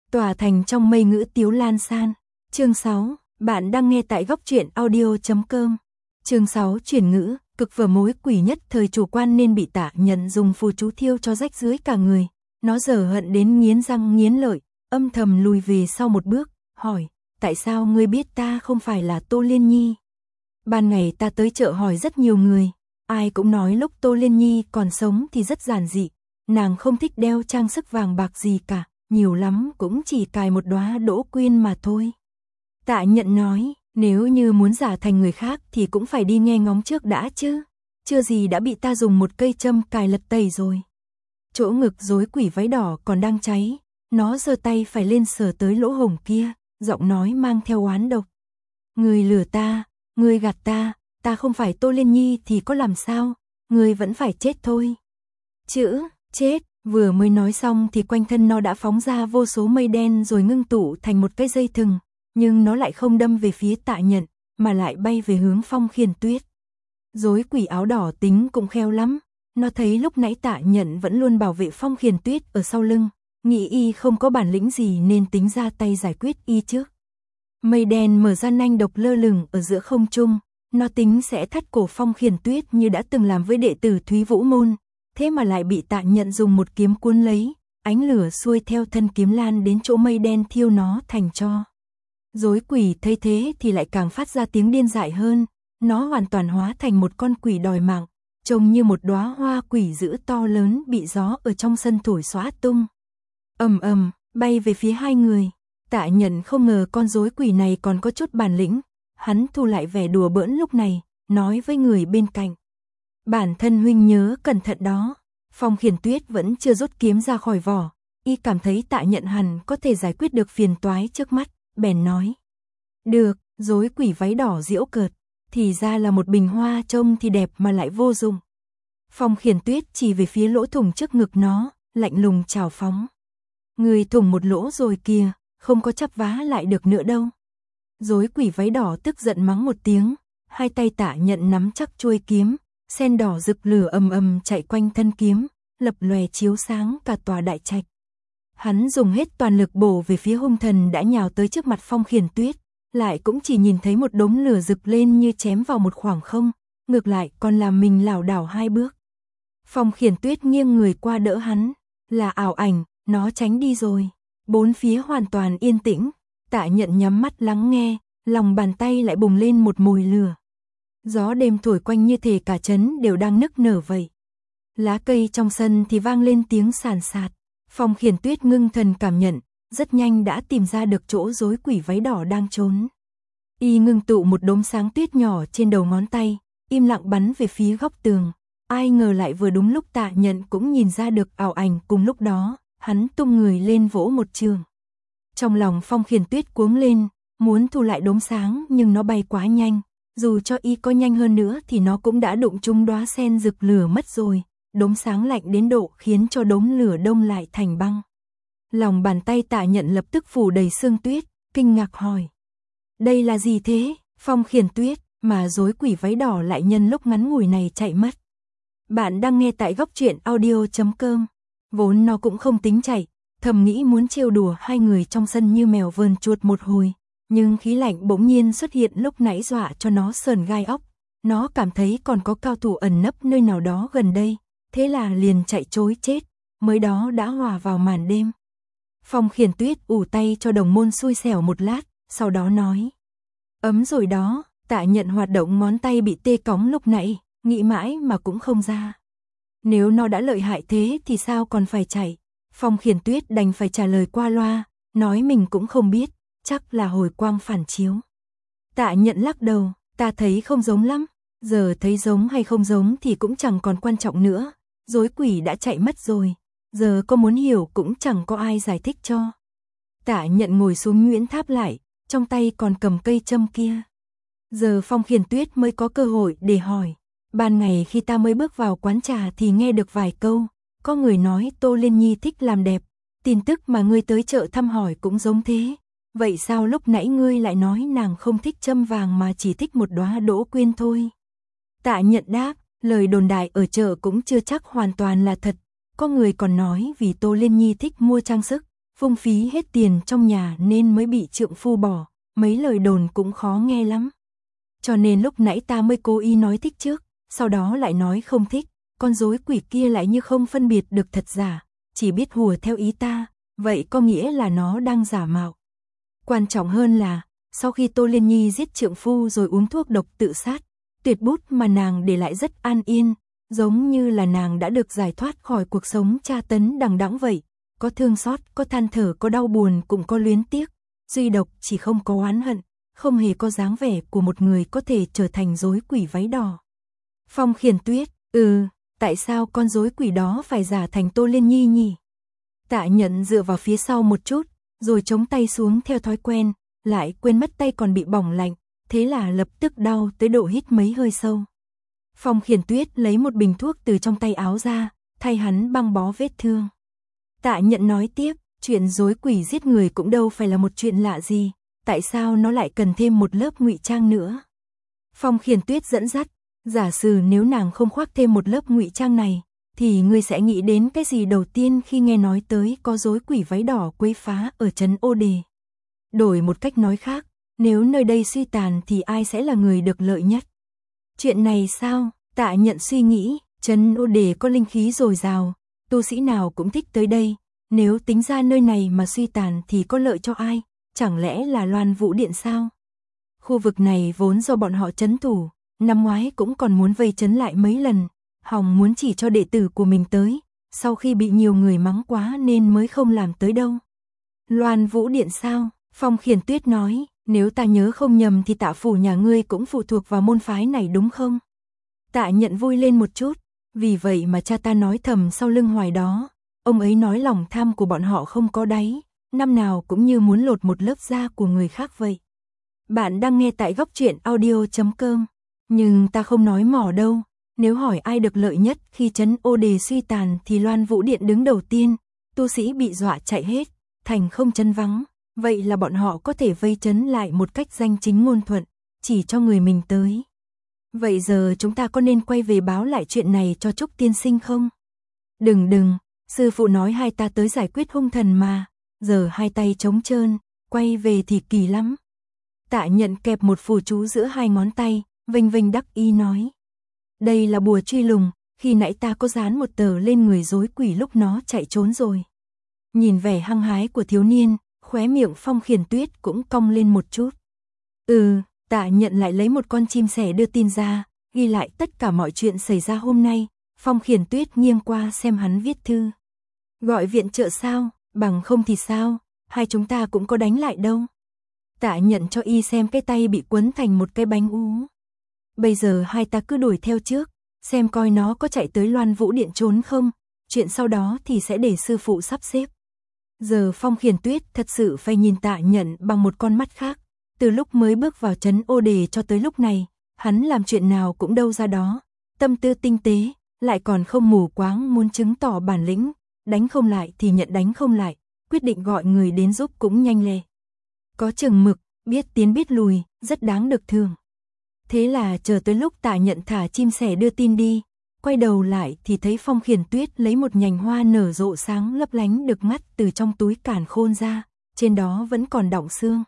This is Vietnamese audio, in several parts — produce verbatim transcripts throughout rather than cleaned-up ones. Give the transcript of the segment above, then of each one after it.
tỏa thành trong mây ngữ tiếu lan san. Chương sáu, bạn đang nghe tại góc truyện audio chấm com. Chương sáu chuyển ngữ, cực vở mối quỷ nhất thời chủ quan nên bị Tạ Nhận dùng phù chú thiêu cho rách rưới cả người. Nó dở hận đến nghiến răng nghiến lợi, âm thầm lùi về sau một bước, hỏi, tại sao ngươi biết ta không phải là Tô Liên Nhi? Ban ngày ta tới chợ hỏi rất nhiều người, ai cũng nói lúc Tô Liên Nhi còn sống thì rất giản dị, nàng không thích đeo trang sức vàng bạc gì cả, nhiều lắm cũng chỉ cài một đóa đỗ quyên mà thôi. Tạ Nhận nói, nếu như muốn giả thành người khác thì cũng phải đi nghe ngóng trước đã chứ, chưa gì đã bị ta dùng một cây châm cài lật tẩy rồi. Chỗ ngực rối quỷ váy đỏ còn đang cháy, nó giơ tay phải lên sờ tới lỗ hổng kia, giọng nói mang theo oán độc. Ngươi lừa ta, ngươi gạt ta, ta không phải Tô Liên Nhi thì có làm sao, ngươi vẫn phải chết thôi. Chữ, chết, vừa mới nói xong thì quanh thân nó đã phóng ra vô số mây đen rồi ngưng tụ thành một cái dây thừng, nhưng nó lại không đâm về phía Tạ Nhận, mà lại bay về hướng Phong Khiên Tuyết. Rối quỷ áo đỏ tính cũng khéo lắm, nó thấy lúc nãy Tạ Nhận vẫn luôn bảo vệ Phong Khiên Tuyết ở sau lưng, nghĩ y không có bản lĩnh gì nên tính ra tay giải quyết y trước. Mây đen mở ra nanh độc lơ lửng ở giữa không trung, nó tính sẽ thắt cổ Phong Khiên Tuyết như đã từng làm với đệ tử Thúy Vũ Môn, thế mà lại bị Tạ Nhận dùng một kiếm cuốn lấy, ánh lửa xuôi theo thân kiếm lan đến chỗ mây đen thiêu nó thành tro. Rối quỷ thấy thế thì lại càng phát ra tiếng điên dại hơn, nó hoàn toàn hóa thành một con quỷ đòi mạng, trông như một đóa hoa quỷ dữ to lớn bị gió ở trong sân thổi xóa tung. Ầm ầm, bay về phía hai người. Tạ Nhận không ngờ con rối quỷ này còn có chút bản lĩnh, hắn thu lại vẻ đùa bỡn lúc này, nói với người bên cạnh. Bản thân huynh nhớ cẩn thận đó. Phong Khiên Tuyết vẫn chưa rút kiếm ra khỏi vỏ, y cảm thấy Tạ Nhận hẳn có thể giải quyết được phiền toái trước mắt, bèn nói. Được, rối quỷ váy đỏ giễu cợt, thì ra là một bình hoa trông thì đẹp mà lại vô dụng. Phong Khiên Tuyết chỉ về phía lỗ thủng trước ngực nó, lạnh lùng chào phóng. Người thủng một lỗ rồi kìa, không có chắp vá lại được nữa đâu. Rối quỷ váy đỏ tức giận mắng một tiếng, hai tay Tạ Nhận nắm chắc chuôi kiếm, sen đỏ rực lửa ầm ầm chạy quanh thân kiếm, lập lòe chiếu sáng cả tòa đại trạch. Hắn dùng hết toàn lực bổ về phía hung thần đã nhào tới trước mặt Phong Khiên Tuyết, lại cũng chỉ nhìn thấy một đống lửa rực lên như chém vào một khoảng không, ngược lại còn làm mình lảo đảo hai bước. Phong Khiên Tuyết nghiêng người qua đỡ hắn, là ảo ảnh, nó tránh đi rồi. Bốn phía hoàn toàn yên tĩnh, Tạ Nhận nhắm mắt lắng nghe, lòng bàn tay lại bùng lên một mùi lửa. Gió đêm thổi quanh như thể cả trấn đều đang nức nở vậy. Lá cây trong sân thì vang lên tiếng sàn sạt. Phong Khiên Tuyết ngưng thần cảm nhận, rất nhanh đã tìm ra được chỗ rối quỷ váy đỏ đang trốn. Y ngưng tụ một đốm sáng tuyết nhỏ trên đầu ngón tay, im lặng bắn về phía góc tường. Ai ngờ lại vừa đúng lúc Tạ Nhận cũng nhìn ra được ảo ảnh cùng lúc đó, hắn tung người lên vỗ một trường. Trong lòng Phong Khiên Tuyết cuống lên, muốn thu lại đốm sáng nhưng nó bay quá nhanh. Dù cho y có nhanh hơn nữa thì nó cũng đã đụng trúng đóa sen rực lửa mất rồi, đốm sáng lạnh đến độ khiến cho đốm lửa đông lại thành băng. Lòng bàn tay Tạ Nhận lập tức phủ đầy sương tuyết, kinh ngạc hỏi. Đây là gì thế, Phong Khiên Tuyết, mà rối quỷ váy đỏ lại nhân lúc ngắn ngủi này chạy mất. Bạn đang nghe tại góc truyện audio chấm com. Vốn nó cũng không tính chạy, thầm nghĩ muốn trêu đùa hai người trong sân như mèo vờn chuột một hồi. Nhưng khí lạnh bỗng nhiên xuất hiện lúc nãy dọa cho nó sờn gai óc. Nó cảm thấy còn có cao thủ ẩn nấp nơi nào đó gần đây, thế là liền chạy trối chết, mới đó đã hòa vào màn đêm. Phong Khiên Tuyết ủ tay cho đồng môn xui xẻo một lát, sau đó nói. Ấm rồi đó, Tạ Nhận hoạt động ngón tay bị tê cóng lúc nãy, nghĩ mãi mà cũng không ra. Nếu nó đã lợi hại thế thì sao còn phải chạy? Phong Khiên Tuyết đành phải trả lời qua loa, nói mình cũng không biết, chắc là hồi quang phản chiếu. Tạ Nhận lắc đầu, ta thấy không giống lắm, giờ thấy giống hay không giống thì cũng chẳng còn quan trọng nữa, rối quỷ đã chạy mất rồi, giờ có muốn hiểu cũng chẳng có ai giải thích cho. Tạ Nhận ngồi xuống nhuyễn tháp lại, trong tay còn cầm cây châm kia. Giờ Phong Khiên Tuyết mới có cơ hội để hỏi. Ban ngày khi ta mới bước vào quán trà thì nghe được vài câu, có người nói Tô Liên Nhi thích làm đẹp, tin tức mà ngươi tới chợ thăm hỏi cũng giống thế. Vậy sao lúc nãy ngươi lại nói nàng không thích châm vàng mà chỉ thích một đóa đỗ quyên thôi? Tạ Nhận đáp, lời đồn đại ở chợ cũng chưa chắc hoàn toàn là thật, có người còn nói vì Tô Liên Nhi thích mua trang sức, phung phí hết tiền trong nhà nên mới bị trượng phu bỏ, mấy lời đồn cũng khó nghe lắm. Cho nên lúc nãy ta mới cố ý nói thích trước, sau đó lại nói không thích, con rối quỷ kia lại như không phân biệt được thật giả, chỉ biết hùa theo ý ta, vậy có nghĩa là nó đang giả mạo. Quan trọng hơn là, sau khi Tô Liên Nhi giết trượng phu rồi uống thuốc độc tự sát, tuyệt bút mà nàng để lại rất an yên, giống như là nàng đã được giải thoát khỏi cuộc sống tra tấn đằng đẵng vậy, có thương xót, có than thở, có đau buồn, cũng có luyến tiếc, duy độc chỉ không có oán hận, không hề có dáng vẻ của một người có thể trở thành rối quỷ váy đỏ. Phong Khiển Tuyết, ừ, tại sao con rối quỷ đó phải giả thành Tô Liên Nhi nhỉ? Tạ Nhận dựa vào phía sau một chút, rồi chống tay xuống theo thói quen, lại quên mất tay còn bị bỏng lạnh, thế là lập tức đau tới độ hít mấy hơi sâu. Phong Khiển Tuyết lấy một bình thuốc từ trong tay áo ra, thay hắn băng bó vết thương. Tạ Nhận nói tiếp, chuyện rối quỷ giết người cũng đâu phải là một chuyện lạ gì, tại sao nó lại cần thêm một lớp ngụy trang nữa? Phong Khiển Tuyết dẫn dắt, giả sử nếu nàng không khoác thêm một lớp ngụy trang này, thì ngươi sẽ nghĩ đến cái gì đầu tiên khi nghe nói tới có rối quỷ váy đỏ quấy phá ở trấn Ô Đề? Đổi một cách nói khác, nếu nơi đây suy tàn thì ai sẽ là người được lợi nhất? Chuyện này sao? Tạ Nhận suy nghĩ, trấn Ô Đề có linh khí dồi dào, tu sĩ nào cũng thích tới đây, nếu tính ra nơi này mà suy tàn thì có lợi cho ai? Chẳng lẽ là Loan Vũ Điện sao? Khu vực này vốn do bọn họ trấn thủ, năm ngoái cũng còn muốn vây trấn lại mấy lần, hòng muốn chỉ cho đệ tử của mình tới, sau khi bị nhiều người mắng quá nên mới không làm tới đâu. Loan Vũ Điện sao? Phong Khiển Tuyết nói, nếu ta nhớ không nhầm thì Tạ phủ nhà ngươi cũng phụ thuộc vào môn phái này đúng không? Tạ Nhận vui lên một chút, vì vậy mà cha ta nói thầm sau lưng Hoài đó, ông ấy nói lòng tham của bọn họ không có đáy, năm nào cũng như muốn lột một lớp da của người khác vậy. Bạn đang nghe tại góc truyện audio chấm com, nhưng ta không nói mỏ đâu, nếu hỏi ai được lợi nhất khi trấn Ô Đề suy tàn thì Loan Vũ Điện đứng đầu tiên, tu sĩ bị dọa chạy hết, thành không trấn vắng, vậy là bọn họ có thể vây trấn lại một cách danh chính ngôn thuận, chỉ cho người mình tới. Vậy giờ chúng ta có nên quay về báo lại chuyện này cho Trúc tiên sinh không? Đừng đừng, sư phụ nói hai ta tới giải quyết hung thần mà, giờ hai tay trống trơn, quay về thì kỳ lắm. Tạ Nhận kẹp một phù chú giữa hai ngón tay, vênh vênh đắc ý nói. Đây là bùa truy lùng, khi nãy ta có dán một tờ lên người rối quỷ lúc nó chạy trốn rồi. Nhìn vẻ hăng hái của thiếu niên, khóe miệng Phong Khiển Tuyết cũng cong lên một chút. Ừ, Tạ Nhận lại lấy một con chim sẻ đưa tin ra, ghi lại tất cả mọi chuyện xảy ra hôm nay. Phong Khiển Tuyết nghiêng qua xem hắn viết thư. Gọi viện trợ sao, bằng không thì sao, hai chúng ta cũng có đánh lại đâu. Tạ Nhận cho y xem cái tay bị quấn thành một cái bánh ú. Bây giờ hai ta cứ đuổi theo trước, xem coi nó có chạy tới Loan Vũ Điện trốn không, chuyện sau đó thì sẽ để sư phụ sắp xếp. Giờ Phong Khiển Tuyết thật sự phải nhìn Tạ Nhận bằng một con mắt khác, từ lúc mới bước vào trấn Ô Đề cho tới lúc này, hắn làm chuyện nào cũng đâu ra đó, tâm tư tinh tế, lại còn không mù quáng muốn chứng tỏ bản lĩnh, đánh không lại thì nhận đánh không lại, quyết định gọi người đến giúp cũng nhanh lẹ. Có chừng mực, biết tiến biết lùi, rất đáng được thưởng. Thế là chờ tới lúc Tạ Nhận thả chim sẻ đưa tin đi, quay đầu lại thì thấy Phong Khiển Tuyết lấy một nhành hoa nở rộ sáng lấp lánh được mắt từ trong túi càn khôn ra, trên đó vẫn còn đọng xương.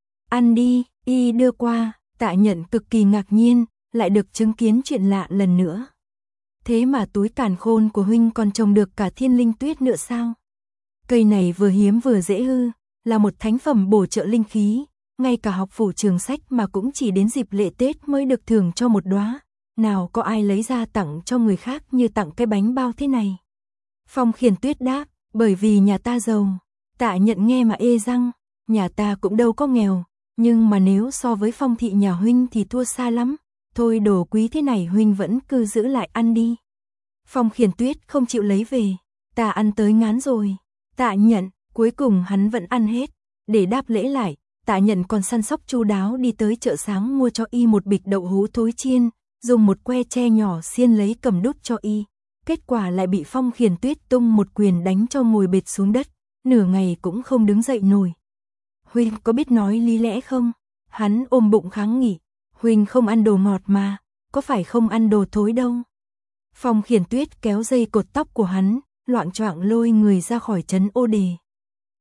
Ăn đi, y đưa qua, Tạ Nhận cực kỳ ngạc nhiên, lại được chứng kiến chuyện lạ lần nữa. Thế mà túi càn khôn của huynh còn trồng được cả thiên linh tuyết nữa sao? Cây này vừa hiếm vừa dễ hư, là một thánh phẩm bổ trợ linh khí, ngay cả học phủ trường sách mà cũng chỉ đến dịp lễ Tết mới được thưởng cho một đóa, nào có ai lấy ra tặng cho người khác như tặng cái bánh bao thế này. Phong Khiển Tuyết đáp, bởi vì nhà ta giàu. Tạ Nhận nghe mà ê răng, nhà ta cũng đâu có nghèo, nhưng mà nếu so với Phong thị nhà huynh thì thua xa lắm, thôi đồ quý thế này huynh vẫn cứ giữ lại ăn đi. Phong Khiển Tuyết không chịu lấy về, ta ăn tới ngán rồi. Tạ Nhận, cuối cùng hắn vẫn ăn hết, để đáp lễ lại, Tạ Nhận còn săn sóc chu đáo đi tới chợ sáng mua cho y một bịch đậu hũ thối chiên, dùng một que tre nhỏ xiên lấy cầm đút cho y. Kết quả lại bị Phong Khiển Tuyết tung một quyền đánh cho ngồi bệt xuống đất, nửa ngày cũng không đứng dậy nổi. Huynh có biết nói lý lẽ không? Hắn ôm bụng kháng nghị, huynh không ăn đồ ngọt mà, có phải không ăn đồ thối đâu. Phong Khiển Tuyết kéo dây cột tóc của hắn, loạng choạng lôi người ra khỏi trấn Ô Đề.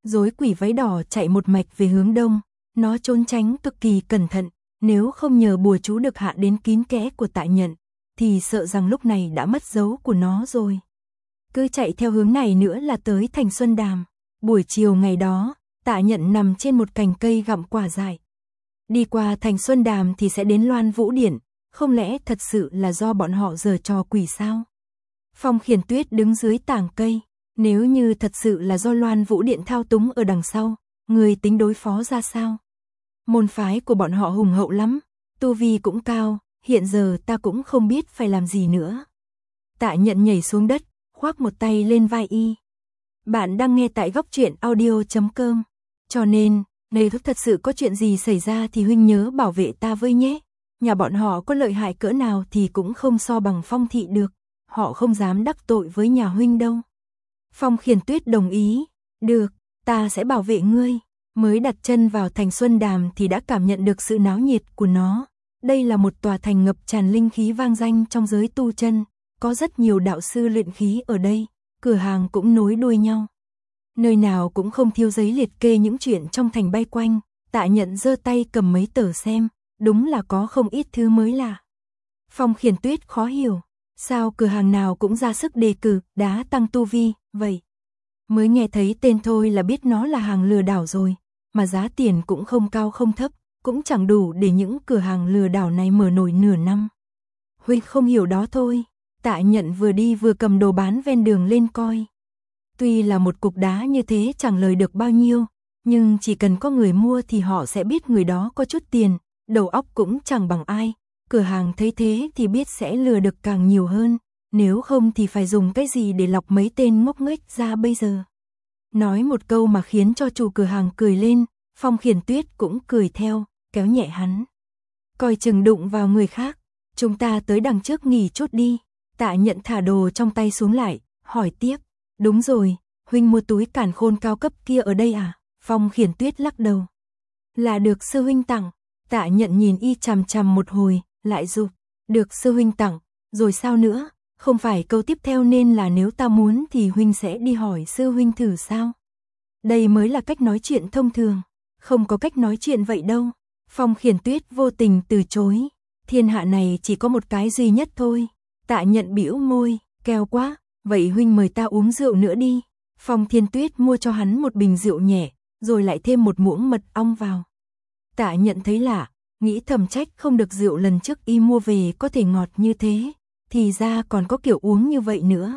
Rối quỷ váy đỏ chạy một mạch về hướng đông, nó trốn tránh cực kỳ cẩn thận, nếu không nhờ bùa chú được hạ đến kín kẽ của Tạ Nhận, thì sợ rằng lúc này đã mất dấu của nó rồi. Cứ chạy theo hướng này nữa là tới thành Xuân Đàm. Buổi chiều ngày đó, Tạ Nhận nằm trên một cành cây gặm quả dại. Đi qua thành Xuân Đàm thì sẽ đến Loan Vũ Điện, không lẽ thật sự là do bọn họ giở trò quỷ sao? Phong Khiển Tuyết đứng dưới tảng cây, nếu như thật sự là do Loan Vũ Điện thao túng ở đằng sau, người tính đối phó ra sao? Môn phái của bọn họ hùng hậu lắm, tu vi cũng cao, hiện giờ ta cũng không biết phải làm gì nữa. Tạ Nhận nhảy xuống đất, khoác một tay lên vai y. Bạn đang nghe tại góc truyện audio chấm com. Cho nên, nếu thật sự có chuyện gì xảy ra thì huynh nhớ bảo vệ ta với nhé. Nhà bọn họ có lợi hại cỡ nào thì cũng không so bằng Phong thị được. Họ không dám đắc tội với nhà huynh đâu. Phong Khiển Tuyết đồng ý. Được, ta sẽ bảo vệ ngươi. Mới đặt chân vào thành Xuân Đàm thì đã cảm nhận được sự náo nhiệt của nó. Đây là một tòa thành ngập tràn linh khí vang danh trong giới tu chân. Có rất nhiều đạo sư luyện khí ở đây. Cửa hàng cũng nối đuôi nhau. Nơi nào cũng không thiếu giấy liệt kê những chuyện trong thành bay quanh. Tạ Nhận giơ tay cầm mấy tờ xem. Đúng là có không ít thứ mới lạ. Phong Khiển Tuyết khó hiểu. Sao cửa hàng nào cũng ra sức đề cử đá tăng tu vi, vậy? Mới nghe thấy tên thôi là biết nó là hàng lừa đảo rồi. Mà giá tiền cũng không cao không thấp. Cũng chẳng đủ để những cửa hàng lừa đảo này mở nổi nửa năm. Huynh không hiểu đó thôi. Tạ Nhận vừa đi vừa cầm đồ bán ven đường lên coi. Tuy là một cục đá như thế chẳng lời được bao nhiêu, nhưng chỉ cần có người mua thì họ sẽ biết người đó có chút tiền, đầu óc cũng chẳng bằng ai. Cửa hàng thấy thế thì biết sẽ lừa được càng nhiều hơn, nếu không thì phải dùng cái gì để lọc mấy tên ngốc nghếch ra bây giờ. Nói một câu mà khiến cho chủ cửa hàng cười lên, Phong Khiển Tuyết cũng cười theo, kéo nhẹ hắn. Coi chừng đụng vào người khác, chúng ta tới đằng trước nghỉ chút đi. Tạ Nhận thả đồ trong tay xuống lại, hỏi tiếp. Đúng rồi, huynh mua túi càn khôn cao cấp kia ở đây à? Phong Khiển Tuyết lắc đầu. Là được sư huynh tặng. Tạ Nhận nhìn y chằm chằm một hồi, lại giục. Được sư huynh tặng, rồi sao nữa? Không phải câu tiếp theo nên là nếu ta muốn thì huynh sẽ đi hỏi sư huynh thử sao? Đây mới là cách nói chuyện thông thường. Không có cách nói chuyện vậy đâu. Phong Khiển Tuyết vô tình từ chối. Thiên hạ này chỉ có một cái duy nhất thôi. Tạ Nhận bĩu môi, keo quá. Vậy huynh mời ta uống rượu nữa đi. Phong Thiên Tuyết mua cho hắn một bình rượu nhẹ, rồi lại thêm một muỗng mật ong vào. Tạ Nhận thấy lạ, nghĩ thầm trách không được rượu lần trước y mua về có thể ngọt như thế, thì ra còn có kiểu uống như vậy nữa.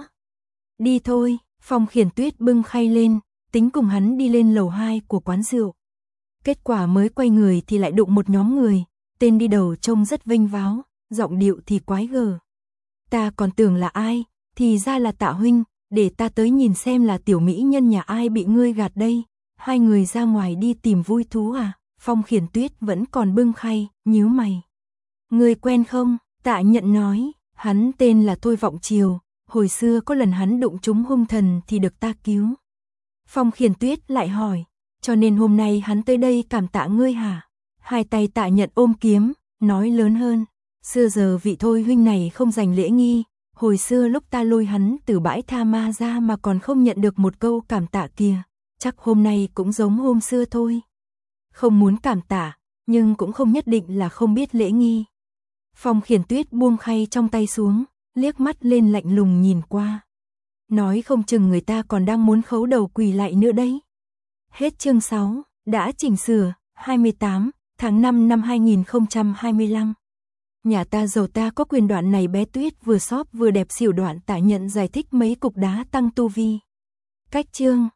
Đi thôi, Phong Khiển Tuyết bưng khay lên, tính cùng hắn đi lên lầu hai của quán rượu. Kết quả mới quay người thì lại đụng một nhóm người, tên đi đầu trông rất vênh váo, giọng điệu thì quái gở. Ta còn tưởng là ai? Thì ra là Tạ huynh, để ta tới nhìn xem là tiểu mỹ nhân nhà ai bị ngươi gạt đây. Hai người ra ngoài đi tìm vui thú à? Phong Khiển Tuyết vẫn còn bưng khay, nhíu mày. Ngươi quen không? Tạ Nhận nói, hắn tên là Thôi Vọng Triều, hồi xưa có lần hắn đụng trúng hung thần thì được ta cứu. Phong Khiển Tuyết lại hỏi, cho nên hôm nay hắn tới đây cảm tạ ngươi hả? Hai tay Tạ Nhận ôm kiếm, nói lớn hơn, xưa giờ vị Thôi huynh này không dành lễ nghi. Hồi xưa lúc ta lôi hắn từ bãi tha ma ra mà còn không nhận được một câu cảm tạ kia, chắc hôm nay cũng giống hôm xưa thôi. Không muốn cảm tạ, nhưng cũng không nhất định là không biết lễ nghi. Phong Khiển Tuyết buông khay trong tay xuống, liếc mắt lên lạnh lùng nhìn qua. Nói không chừng người ta còn đang muốn khấu đầu quỳ lại nữa đấy. Hết chương sáu, đã chỉnh sửa, hai mươi tám tháng năm năm hai nghìn không trăm hai mươi lăm. Nhà ta giàu ta có quyền đoạn này bé Tuyết vừa xóp vừa đẹp xỉu đoạn. Tạ Nhận giải thích mấy cục đá tăng tu vi. Cách chương